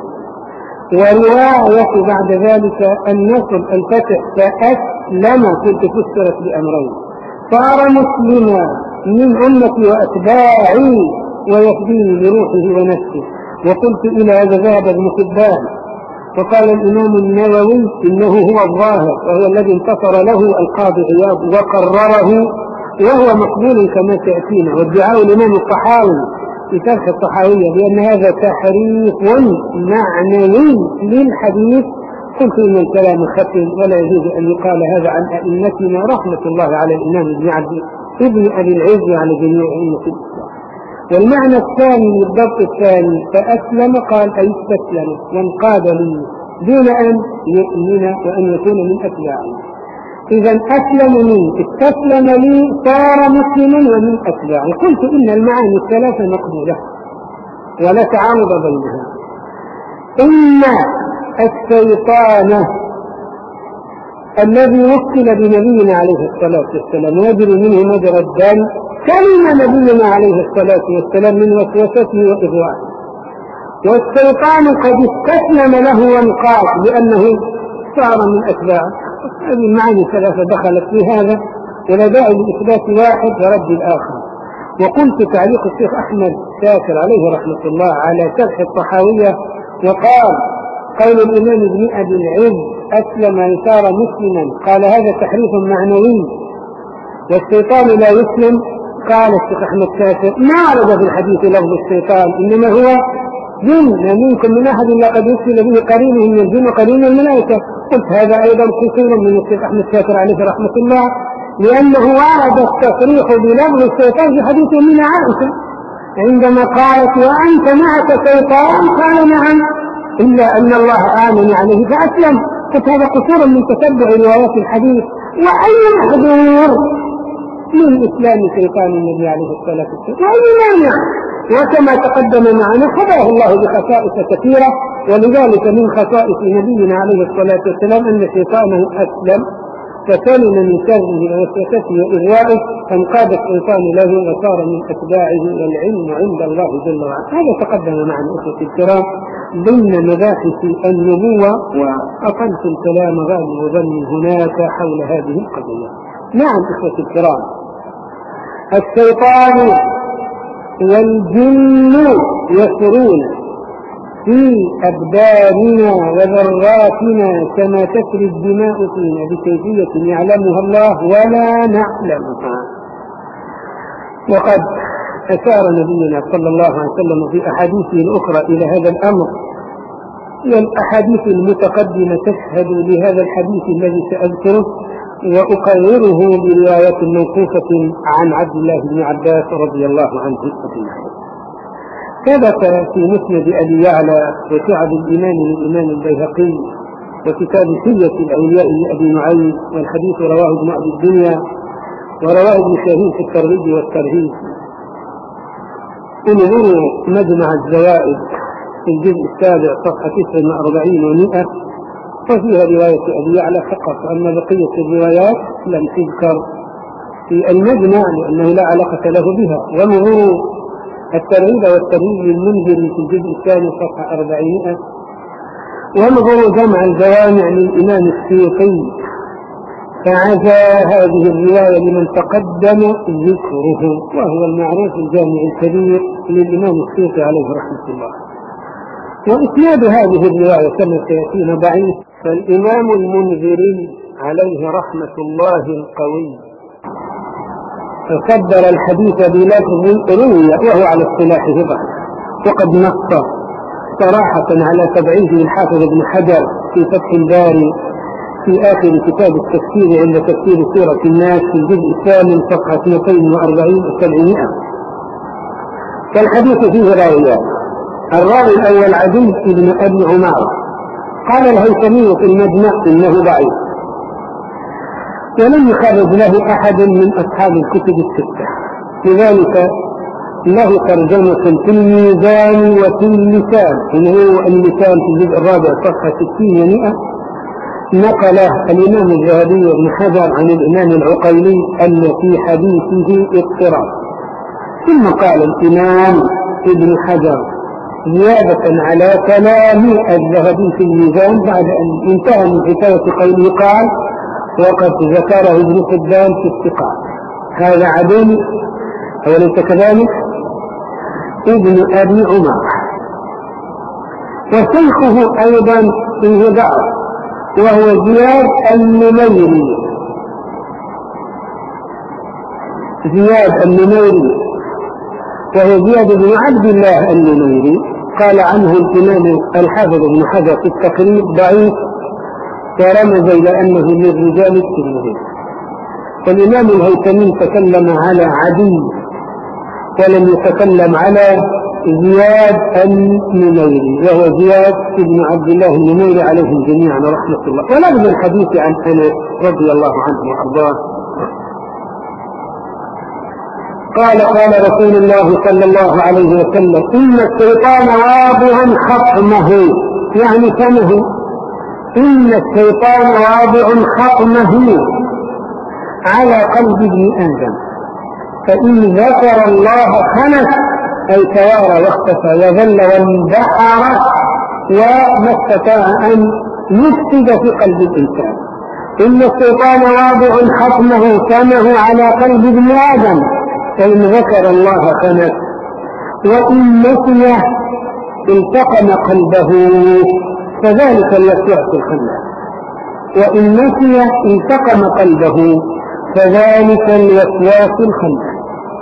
ورواية بعد ذلك النصر الفتح فأسلم كنت فسرت بأمرين: صار مسلما من أمتي وأتباعي ويفديني بروحه ونفسه. وقلت إلى هذا ذهب ابن حبان، وقال الإمام النووي إنه هو الظاهر، وهو الذي انتصر له القاضي عياض وقرره، وهو مقبول كما تأتينا. وادعاء الإمام الطحاوي في شرح الطحاوية بأن هذا تحريف معنوي للحديث، قلت إن الكلام خفي ولا يجوز أن يقال هذا عن أئمتنا رحمة الله على الإمام ابن عبد ابن أبي العز على جميع أئمة الإسلام. والمعنى الثاني للضبط الثاني فأسلم قال أي استسلم وانقاد لي دون أن يؤمن وأن يكون من أتباعه. إذا أسلم لي استسلم لي صار مسلما ومن أتباعه. قلت إن المعاني الثلاثة مقبولة ولا تعارض بينها. إن الشيطان الذي وكل بنبينا عليه الصلاة والسلام يجري منه مجرى الدم كلم نبينا عليه الصلاة والسلام من وسوسته وإغوائه، والشيطان قد استسلم له وانقاد لأنه صار من أتباعه. هذه المعاني الثلاثة دخلت في هذا، ولا داعي لإثبات واحد ورد الآخر. وقلت تعليق الشيخ أحمد شاكر عليه رحمة الله على شرح الطحاوية، وقال قول الإمام ابن أبي العز أسلم صار مسلما، قال هذا تحريف معنوي، والشيطان لا يسلم. قال الشيخ أحمد شاكر ما ورد في الحديث لفظ الشيطان، إنما هو جن، ما منكم من أحد لقد يرسل به قرينه من الجن وقرين الملائكة. قلت هذا أيضا قصور من الشيخ أحمد شاكر عليه رحمة الله، لأنه ورد التصريح بلفظ الشيطان في حديث من عائشة عندما قالت وأنت معك شيطان، قال نعم، إلا أن الله آمن عليه فأسلم. قلت هذا قصور من تتبع روايات الحديث، وأي محذور من إسلام شيطان النبي عليه الصلاة والسلام، وأي مانع؟ وكما تقدم معنا خبره الله بخصائص كثيرة، ولذلك من خصائص نبينا عليه الصلاة والسلام أن شيطانه أسلم فسلم من شره ووسوسته وإغوائه، فانقاد الشيطان له وصار من أتباعه، والعلم عند الله جل وعلا. هذا تقدم معنا أخوة الكرام ضمن مباحث النبوة، وأقلت الكلام غالب ظني هناك حول هذه القضية. نعم أخوة الكرام، الشيطان والجن يسرون في أبداننا وذراتنا كما تسري الدماء فينا بكيفية يعلمها الله ولا نعلمها. وقد أشار نبينا صلى الله عليه وسلم في أحاديثه الأخرى إلى هذا الأمر، والأحاديث المتقدمة تشهد لهذا الحديث الذي سأذكره، وأقرره برواية موقوفة عن عبد الله بن عباس رضي الله عنه. ثبت في مسند أبي يعلى وشعب الإمام للإمام البيهقي وكتاب سية الأولياء لأبي نعيم، والحديث رواه ابن أبي الدنيا ورواه ابن شاهين في الترغيب والترهيب. انظروا مجمع الزوائد في الجزء السابع صفحة تسعة وأربعين ومئة، وفيها رواية أبي يعلى فقط، أما بقية الروايات لم تذكر في المجمع لأنه لا علاقة له بها. وانظروا الترغيب والترهيب للمنذري في الجزء الثاني صفحة أربعمائة، وانظروا جمع الجوامع للإمام السيوطي، فعزى هذه الرواية لمن تقدم ذكره، وهو المعروف الجامع الكبير للإمام السيوطي عليه رحمة الله. وإسناد هذه الرواية كما سيأتينا ضعيف، فالإمام المنذري عليه رحمة الله القوي صدر الحديث بلفظ روي وهو على اصطلاحه ضعف، وقد نص صراحة على تضعيفه الحافظ ابن حجر في فتح الباري في آخر كتاب التفسير عند تفسير سورة الناس في الجزء الثامن صفحة اثنين وأربعين وسبعمائة. فالحديث فيه راويان. الراوي الأول عدي بن أبي عمارة، قال الهيثمي في المجمع إنه ضعيف، ولم يخرج له أحد من أصحاب الكتب الستة، لذلك له ترجمة في الميزان وفي اللسان، إنه اللسان في الجزء الرابع صفحة ستين ومئة. نقله الإمام الذهبي بن حجر عن الإمام العقيلي أن في حديثه اضطراب. ثم قال الإمام ابن حجر زيادة على كلام الذهبي في الميزان بعد أن انتهى من حكاية قوله قال وقد ذكره ابن حبان في الثقات. هذا عدل أوليس كذلك؟ ابن أبي عمر. وشيخه أيضا فيه ضعف وهو زياد النميري. زياد النميري وهو زياد بن عبد الله النميري، قال عنه الإمام الحافظ بن حجر في التقريب ضعيف، ورمز إلى أنه من رجال الترمذي. والإمام الهيثمي تكلم على عدي ولم يتكلم على زياد النميري، وهو زياد بن عبد الله النميري عليهم جميعا رحمة الله. ولفظ الحديث عن أنس رضي الله عنه وأرضاه قال قال رسول الله صلى الله عليه وسلم إن الشيطان واضع خطمه، يعني فمه، إن الشيطان واضع خطمه على قلب ابن آدم، فإن ذكر الله خنس، أي توارى واختفى وذل واندحر وما استطاع أن يفسد في قلب الإنسان. إن الشيطان واضع خطمه فمه على قلب ابن آدم، فإن ذكر الله خنس، وإن نسي التقم قلبه، فذلك الوسواس الخناس. وإن نسي التقم قلبه فذلك الوسواس الخناس.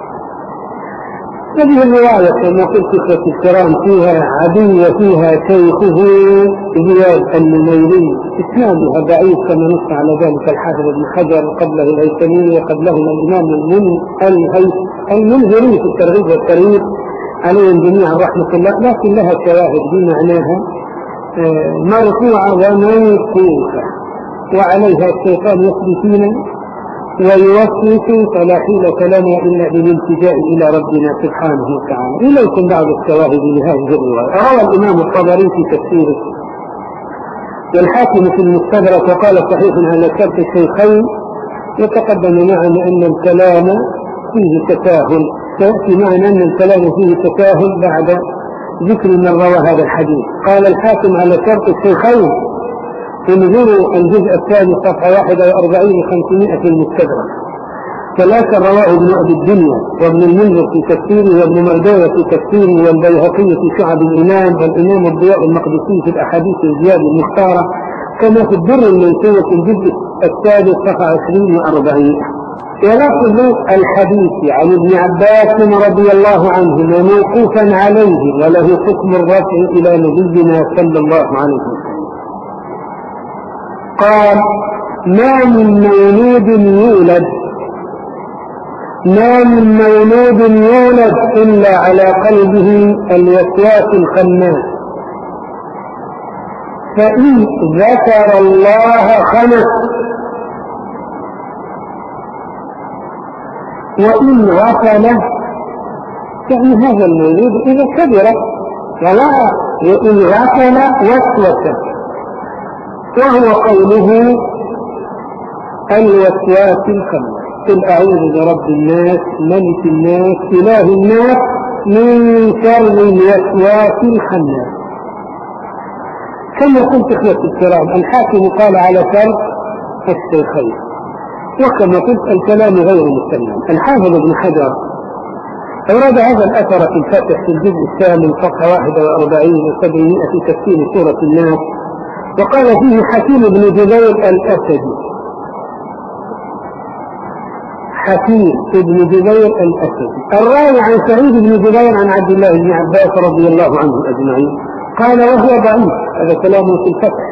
هذه الرواية كما قلت إخوة الكرام فيها عدي وفيها شيخه زياد النميري، إسنادها ضعيف كما نص على ذلك الحافظ ابن حجر وقبله الهيثمي وقبلهما الإمام المنذري في الترغيب والترهيب عليهم جميعا رحمة الله، لكن لها شواهد بمعناها مرفوعة وموقوفة، وعليها الشيطان يقضي فينا ويوسوس، فلا حيلة لنا إلا بالالتجاء إلى ربنا سبحانه وتعالى. إليكم بعض الشواهد لهذه الرواية. روى الإمام الطبري في تفسيره والحاكم في المستدرك وقال صحيح على شرط الشيخين. يتقدم معنا أن الكلام فيه تساهل، سيأتي معنا أن الكلام فيه تساهل بعد ذكر من روى هذا الحديث. قال الحاكم على شرط الشيخين، انظروا الجزء الثاني صفحة واحد وأربعين وخمسمائة في المستدرك. ثلاثة رواه ابن أبي الدنيا وابن المنذر في تفسيره وابن مردوية في تفسيره والبيهقي في شعب الإمام والإمام الضياء المقدسي في الأحاديث الزياد المختارة، كما في الدر المنسوة في الجزء الثالث صفحة عشرين وأربعين. ولفظ الحديث عن ابن عباس رضي الله عنهما موقوفا عليه وله حكم الرفع إلى نبينا صلى الله عليه وسلم. قال ما من مولود يولد ما من مولود يولد إلا على قلبه الوسواس الخناس، فإن ذكر الله خنس، وإن غفل، يعني هذا المولود إذا كبر ولا، وإن غفل وسوس، وهو قوله الوسواس الخناس. قل أعوذ برب الناس ملك الناس إله الناس من شر الوسواس الخناس. كما قلت إخوة الكرام الحاكم قال على شرط الشيخين، وكما قلت الكلام غير مسلم. الحافظ ابن حجر أورد هذا الأثر في الفتح في الجزء الثامن صفحة واحد وأربعين وسبعمائة في تفسير سورة الناس، وقال فيه حكيم بن جبير الأسدي. حكيم بن جبير الأسدي. الراوي عن سعيد بن جبير عن عبد الله بن عباس رضي الله عنه أجمعين قال وهو ضعيف، هذا كلامه في الفتح،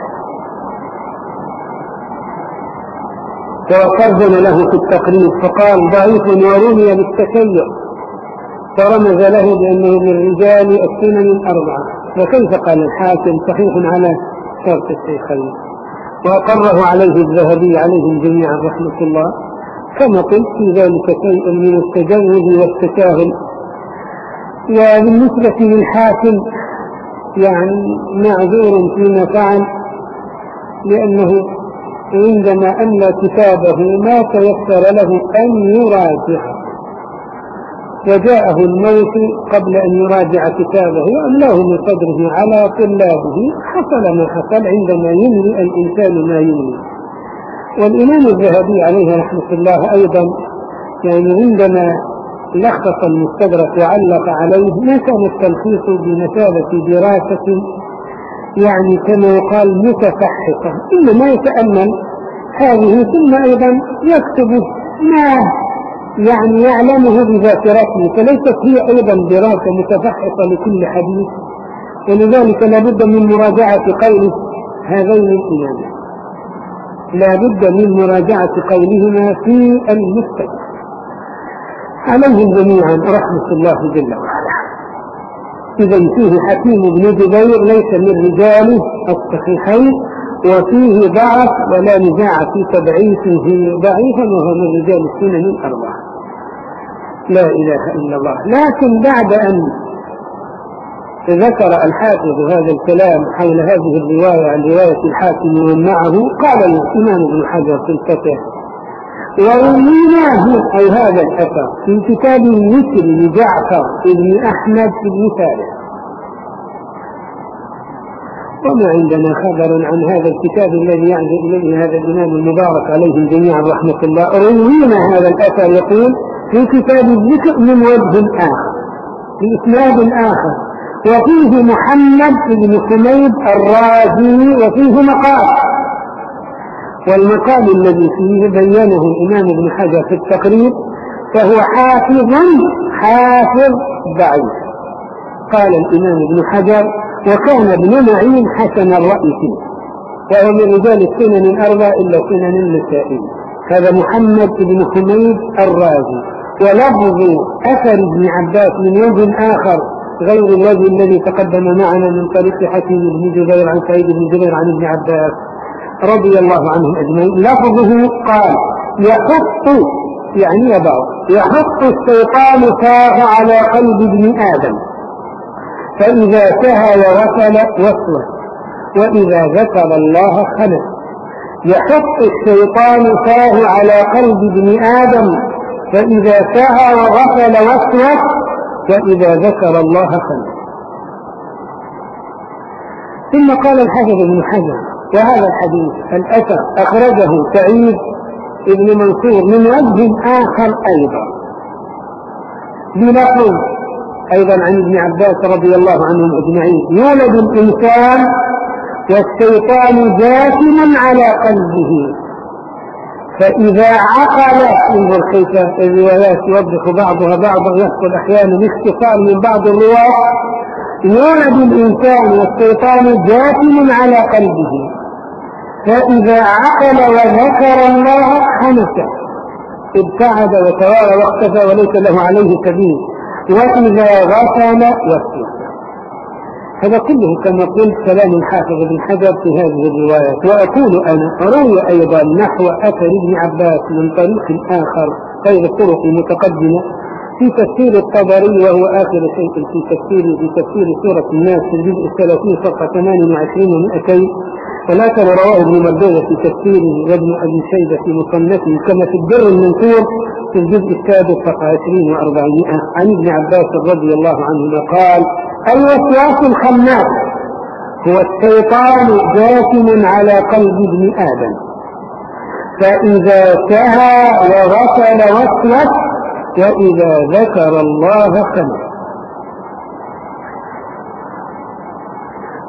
وقرن له في التقريب فقال ضعيف ورمي بالتشيع، فرمز له بأنه من رجال السنن الأربعة. وكيف قال الحاكم صحيح على شرط الشيخين، وأقره عليه الذهبي عليهم جميعا رحمة الله. كما قلت في ذلك شيء من التجوز والتساهل. وبالنسبة للحاكم يعني معذور فيما فعل، لأنه عندما أملى كتابه ما تيسر له أن يراجعه، وجاءه الموت قبل أن يراجع كتابه وأملاه من صدره على طلابه. حصل ما حصل عندما يملي الإنسان ما يملي. والإمام الذهبي عليه رحمة الله أيضا يعني عندما لخص المستدرك وعلق عليه ما كان التلخيص بمثابة دراسة يعني كما يقال متفحصة، إنما يتأمل هذه ثم أيضا يكتب ما يعني يعلمه بذاكرته، فليست هي أيضا دراسة متفحصة لكل حديث. ولذلك لا بد من مراجعة قول هذين الإمامين، لا بد من مراجعة قولهما في المستدرك عليهم جميعا رحمة الله جل وعلا. إذا فيه حكيم بن جبير ليس من رجال الصحيحين، وفيه ضعف ولا نزاع في تضعيفه ضعيفا، وهو من رجال السنن الأربعة لا إله إلا الله. لكن بعد أن ذكر الحافظ هذا الكلام حول هذه الرواية عن رواية الحاكم ومن معه، قال الإمام ابن حجر في الفتح ورويناه أي هذا الأثر في كتاب مثل لجعفر بن أحمد بن ثابت. وما عندنا خبر عن هذا الكتاب الذي يعزو إليه هذا الإمام المبارك عليهم جميعا رحمة الله. روينا هذا الأثر يقول في كتاب الذكر من وجه آخر بإسناد آخر، وفيه محمد بن حميد الرازي وفيه مقال، والمقال الذي فيه بينه الإمام ابن حجر في التقريب فهو حافظ حافظ ضعيف. قال الإمام ابن حجر وكان ابن معين حسن الرأي فيه، وهو من رجال السنن الأربع إلا سنن النسائي. هذا محمد بن حميد الرازي. ولفظ أثر ابن عباس من وجه آخر غير الوجه الذي تقدم معنا من طريق حكيم بن جبير عن سعيد بن جبير عن ابن عباس رضي الله عنهم أجمعين. لفظه قال يحط يعني يضع يحط الشيطان ساغ على قلب ابن آدم فإذا سهى وغفل وسوس وإذا ذكر الله خنس. يحط الشيطان ساغ على قلب ابن آدم فإذا سهى وغفل وسوس وإذا ذكر الله خنس. ثم قال الحافظ ابن حجر وهذا الحديث الأثر أخرجه سعيد ابن منصور من وجه آخر أيضا بلفظ أيضا عن ابن عباس رضي الله عنهم أجمعين يولد الإنسان والشيطان جاثم على قلبه فإذا عقل. انظر كيف الروايات يوضح بعضها بعضا، يحصل أحيانا اختصار من بعض الروايات. يولد الإنسان والشيطان جاثم على قلبه فإذا عقل وذكر الله حنس ابتعد وتوارى واختفى وليس له عليه سبيل وإذا غفل وسوس. هذا كله كما قلت كلام الحافظ بن حجر في هذه الروايات. وأقول أنا روي أيضا نحو أثر ابن عباس من طريق آخر غير الطرق المتقدمة في تفسير الطبري، وهو آخر شيء في تفسير في تفسير سورة الناس في الجزء الثلاثين صفحة ثمان وعشرين ومئتين، ولكن رواه ابن مردوية في تفسيره وابن أبي شيبة في مصنفه كما في الدر المنثور في الجزء السادس صفحة عشرين وأربعمائة عن ابن عباس رضي الله عنهما قال الوسواس الخناس هو الشيطان جاثم على قلب ابن آدم فإذا سهى وغفل وسوس وإذا ذكر الله خنس.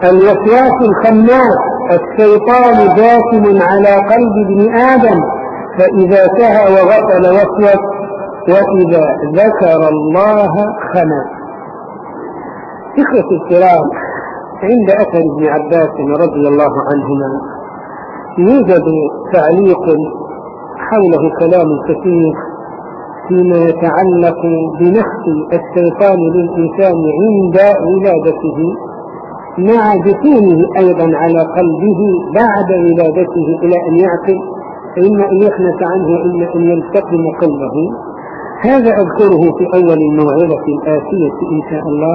الوسواس الخناس الشيطان جاثم على قلب ابن آدم فإذا سهى وغفل وسوس، وإذا ذكر الله خنس. إخوة الكرام، عند أثر ابن عباس رضي الله عنهما يوجد تعليق حوله كلام كثير فيما يتعلق بنفس الشيطان للإنسان عند ولادته، مع دخوله أيضا على قلبه بعد ولادته إلى أن يعقل، فإما أن يخنس عنه وإما أن يلتقم قلبه. هذا أذكره في أول الموعظة الآتية إن شاء الله.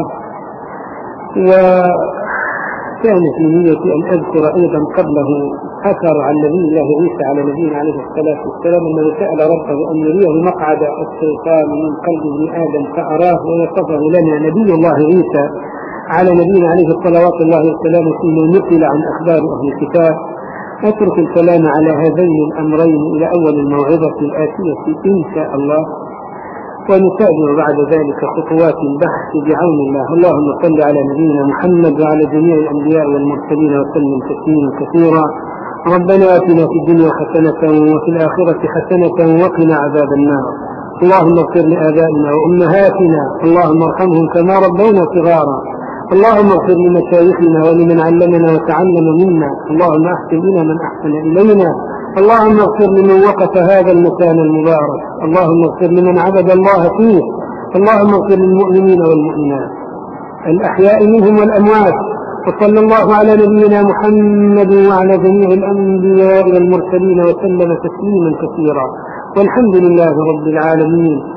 وكان في نيتي أن أذكر أيضا قبله أثر عن نبي الله عيسى على نبينا عليه الصلاة والسلام أنه سأل ربه أن يريه مقعد الشيطان من قلب ابن آدم فأراه، ويصفه لنا نبي الله عيسى على نبينا عليه الصلاة الله والسلام فيما نقل عن أخبار أهل الكتاب. أترك الكلام على هذين الأمرين إلى أول الموعظة الآتية إن شاء الله، ونتابع بعد ذلك خطوات البحث بعون الله. اللهم صل على نبينا محمد وعلى جميع الأنبياء والمرسلين وسلم تسليما كثيرا. ربنا آتنا في الدنيا حسنة وفي الآخرة حسنة وقنا عذاب النار. اللهم اغفر لآبائنا وأمهاتنا، اللهم ارحمهم كما ربونا صغارا. اللهم اغفر لمشايخنا ولمن علمنا وتعلم منا. اللهم احسن إلى من أحسن إلينا. اللهم اغفر لمن وقف هذا المكان المبارك. اللهم اغفر لمن عبد الله فيه. اللهم اغفر للمؤمنين والمؤمنات الأحياء منهم والأموات. وصلى الله على نبينا محمد وعلى جميع الأنبياء والمرسلين وسلم تسليما كثيرا، والحمد لله رب العالمين.